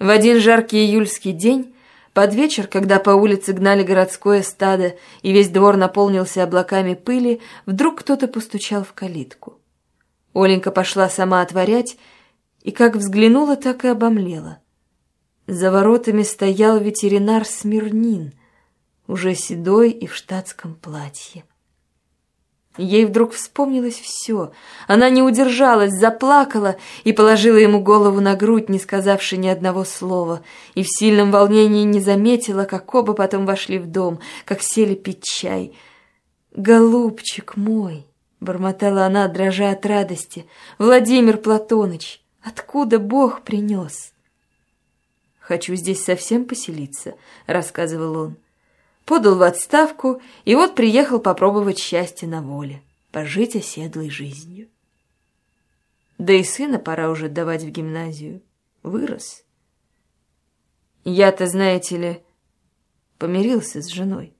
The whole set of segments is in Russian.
В один жаркий июльский день, под вечер, когда по улице гнали городское стадо и весь двор наполнился облаками пыли, вдруг кто-то постучал в калитку. Оленька пошла сама отворять, и как взглянула, так и обомлела. За воротами стоял ветеринар Смирнин, уже седой и в штатском платье. Ей вдруг вспомнилось все. Она не удержалась, заплакала и положила ему голову на грудь, не сказавши ни одного слова, и в сильном волнении не заметила, как оба потом вошли в дом, как сели пить чай. «Голубчик мой!» — бормотала она, дрожа от радости. «Владимир Платоныч, откуда Бог принес?» «Хочу здесь совсем поселиться», — рассказывал он. Подал в отставку, и вот приехал попробовать счастье на воле, пожить оседлой жизнью. Да и сына пора уже давать в гимназию. Вырос. Я-то, знаете ли, помирился с женой.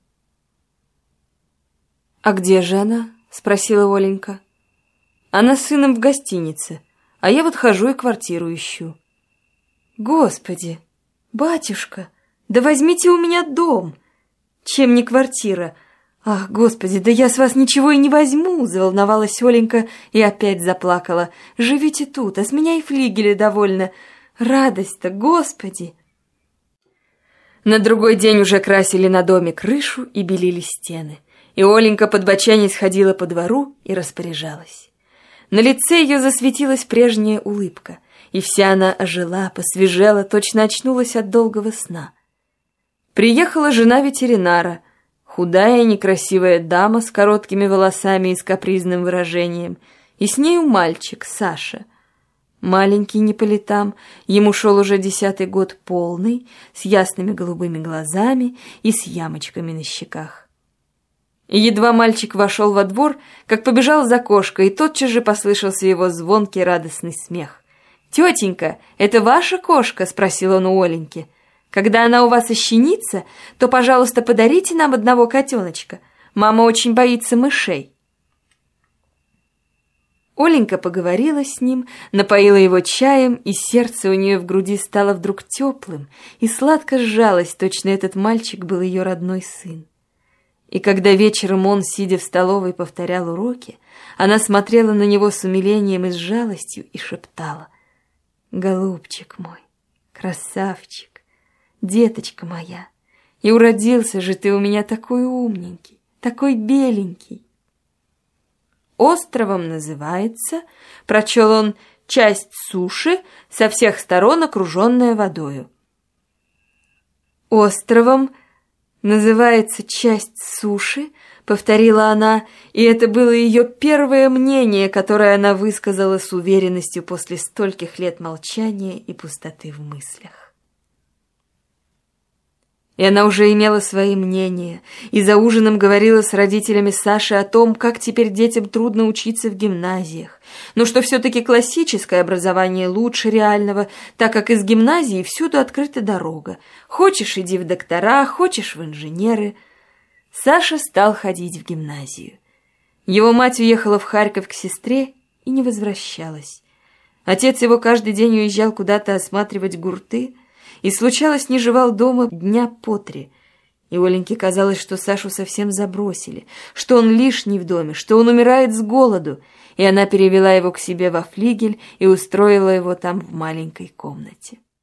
«А где же она?» — спросила Оленька. «Она с сыном в гостинице, а я вот хожу и квартиру ищу». «Господи, батюшка, да возьмите у меня дом! Чем не квартира? Ах, Господи, да я с вас ничего и не возьму!» Заволновалась Оленька и опять заплакала. «Живите тут, а с меня и флигеля довольно. Радость-то, Господи!» На другой день уже красили на доме крышу и белили стены. И Оленька, подбоченясь, ходила по двору и распоряжалась. На лице ее засветилась прежняя улыбка, и вся она ожила, посвежела, точно очнулась от долгого сна. Приехала жена ветеринара, худая некрасивая дама с короткими волосами и с капризным выражением, и с нею мальчик, Саша. Маленький не по летам, ему шел уже 10-й год полный, с ясными голубыми глазами и с ямочками на щеках. И едва мальчик вошел во двор, как побежал за кошкой, и тотчас же послышался его звонкий радостный смех. «Тетенька, это ваша кошка?» — спросил он у Оленьки. «Когда она у вас ощенится, то, пожалуйста, подарите нам одного котеночка. Мама очень боится мышей». Оленька поговорила с ним, напоила его чаем, и сердце у нее в груди стало вдруг теплым, и сладко сжалось, точно этот мальчик был ее родной сын. И когда вечером он, сидя в столовой, повторял уроки, она смотрела на него с умилением и с жалостью и шептала: «Голубчик мой, красавчик, деточка моя, и уродился же ты у меня такой умненький, такой беленький». «Островом называется, — прочел он, — часть суши, со всех сторон окруженная водою». «Островом называется часть суши», — повторила она, и это было ее первое мнение, которое она высказала с уверенностью после стольких лет молчания и пустоты в мыслях. И она уже имела свои мнения, и за ужином говорила с родителями Саши о том, как теперь детям трудно учиться в гимназиях, но что все-таки классическое образование лучше реального, так как из гимназии всюду открыта дорога. Хочешь — иди в доктора, хочешь — в инженеры. Саша стал ходить в гимназию. Его мать уехала в Харьков к сестре и не возвращалась. Отец его каждый день уезжал куда-то осматривать гурты, и, случалось, не жевал дома дня по 3. И Оленьке казалось, что Сашу совсем забросили, что он лишний в доме, что он умирает с голоду, и она перевела его к себе во флигель и устроила его там в маленькой комнате.